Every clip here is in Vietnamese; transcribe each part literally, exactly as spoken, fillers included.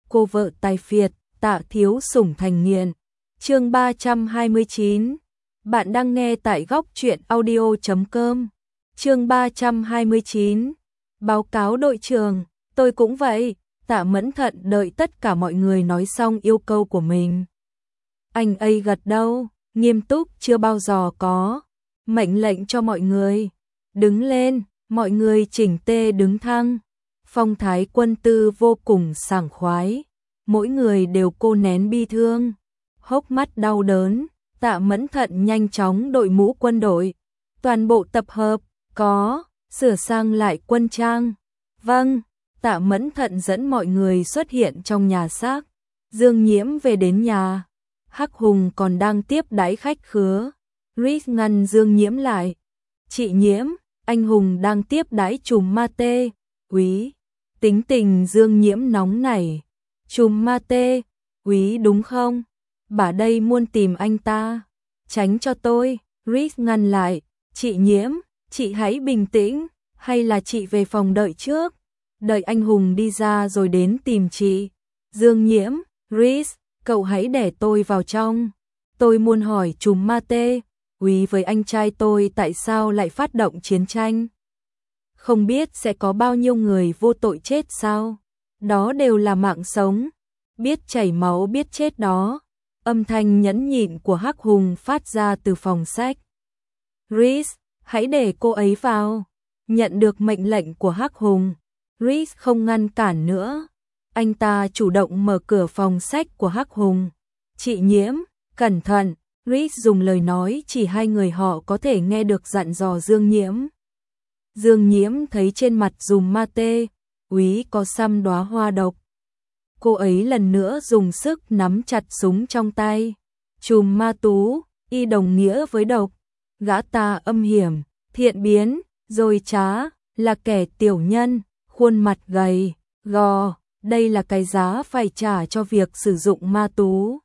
cô vợ tài phiệt, Tạ Thiếu Sủng thành nghiện. Chương ba trăm hai mươi chín. Bạn đang nghe tại góc truyện audio chấm com. Chương ba trăm hai mươi chín. Báo cáo đội trưởng, tôi cũng vậy. Tạ Mẫn Thận đợi tất cả mọi người nói xong yêu cầu của mình. Anh ấy gật đầu, nghiêm túc chưa bao giờ có. Mệnh lệnh cho mọi người. Đứng lên, mọi người chỉnh tề đứng thăng. Phong thái quân tư vô cùng sảng khoái. Mỗi người đều cô nén bi thương. Hốc mắt đau đớn, Tạ Mẫn Thận nhanh chóng đội mũ quân đội. Toàn bộ tập hợp, có, sửa sang lại quân trang. Vâng, Tạ Mẫn Thận dẫn mọi người xuất hiện trong nhà xác. Dương Nhiễm về đến nhà. Hắc Hùng còn đang tiếp đãi khách khứa. Rhys ngăn Dương Nhiễm lại. Chị Nhiễm, anh Hùng đang tiếp đãi trùm ma tê. Úy, tính tình Dương Nhiễm nóng nảy. Trùm ma tê, úy đúng không? Bà đây muốn tìm anh ta. Tránh cho tôi, Rhys ngăn lại. Chị Nhiễm, chị hãy bình tĩnh, hay là chị về phòng đợi trước. Đợi anh Hùng đi ra rồi đến tìm chị. Dương Nhiễm, Rhys, cậu hãy để tôi vào trong. Tôi muốn hỏi trùm ma tê, úy với anh trai tôi tại sao lại phát động chiến tranh. Không biết sẽ có bao nhiêu người vô tội chết sao? Đó đều là mạng sống. Biết chảy máu biết chết đó. Âm thanh nhẫn nhịn của Hắc Hùng phát ra từ phòng sách. Rhys, hãy để cô ấy vào. Nhận được mệnh lệnh của Hắc Hùng, Rhys không ngăn cản nữa. Anh ta chủ động mở cửa phòng sách của Hắc Hùng. Chị Nhiễm, cẩn thận. Rhys dùng lời nói chỉ hai người họ có thể nghe được dặn dò Dương Nhiễm. Dương Nhiễm thấy trên mặt dùm ma tê, úy có xăm đóa hoa độc. Cô ấy lần nữa dùng sức nắm chặt súng trong tay. Trùm ma tú, y đồng nghĩa với độc. Gã ta âm hiểm, thiện biến, rồi trá, là kẻ tiểu nhân, khuôn mặt gầy, gò. Đây là cái giá phải trả cho việc sử dụng ma tú.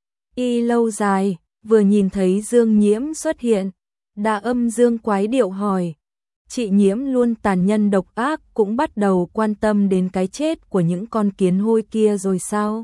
Y lâu dài, vừa nhìn thấy Dương Nhiễm xuất hiện, đã âm dương quái điệu hỏi. Chị Nhiễm luôn tàn nhân độc ác cũng bắt đầu quan tâm đến cái chết của những con kiến hôi kia rồi sao?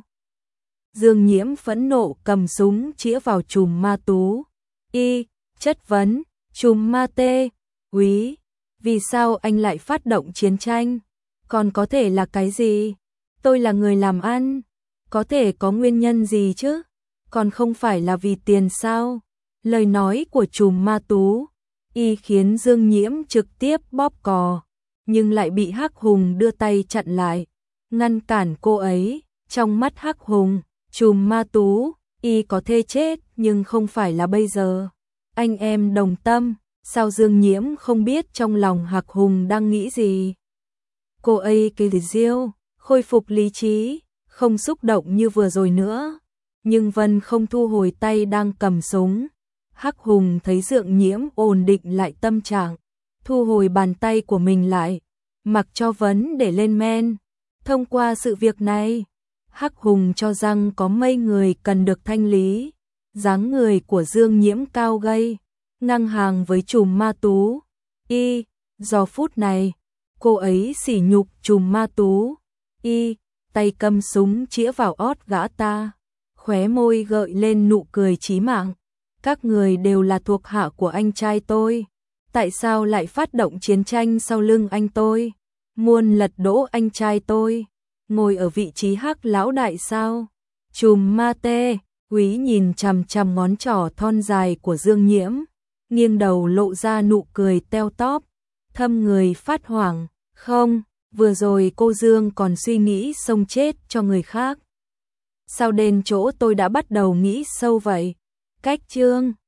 Dương Nhiễm phẫn nộ cầm súng chĩa vào trùm ma tú. Y, chất vấn, trùm ma tê, úy, vì sao anh lại phát động chiến tranh? Còn có thể là cái gì? Tôi là người làm ăn, có thể có nguyên nhân gì chứ? Còn không phải là vì tiền sao? Lời nói của trùm ma tú y khiến Dương Nhiễm trực tiếp bóp cò, nhưng lại bị Hắc Hùng đưa tay chặn lại, ngăn cản cô ấy. Trong mắt Hắc Hùng, trùm ma tú, y có thể chết nhưng không phải là bây giờ. Anh em đồng tâm, sao Dương Nhiễm không biết trong lòng Hắc Hùng đang nghĩ gì? Cô ấy cái diêu, khôi phục lý trí, không xúc động như vừa rồi nữa. Nhưng Vân không thu hồi tay đang cầm súng. Hắc Hùng thấy Dương Nhiễm ổn định lại tâm trạng, thu hồi bàn tay của mình lại, mặc cho Vấn để lên men. Thông qua sự việc này, Hắc Hùng cho rằng có mấy người cần được thanh lý. Dáng người của Dương Nhiễm cao gầy, ngang hàng với trùm ma tú. Y, do phút này, cô ấy sỉ nhục trùm ma tú. Y, tay cầm súng chĩa vào ót gã ta, khóe môi gợi lên nụ cười chí mạng. Các người đều là thuộc hạ của anh trai tôi. Tại sao lại phát động chiến tranh sau lưng anh tôi? Muốn lật đổ anh trai tôi? Ngồi ở vị trí Hắc lão đại sao? Trùm ma tê, úy nhìn chằm chằm ngón trỏ thon dài của Dương Nhiễm, nghiêng đầu lộ ra nụ cười teo tóp, thâm người phát hoảng. Không, vừa rồi cô Dương còn suy nghĩ xông chết cho người khác. Sao đến chỗ tôi đã bắt đầu nghĩ sâu vậy? Cách chương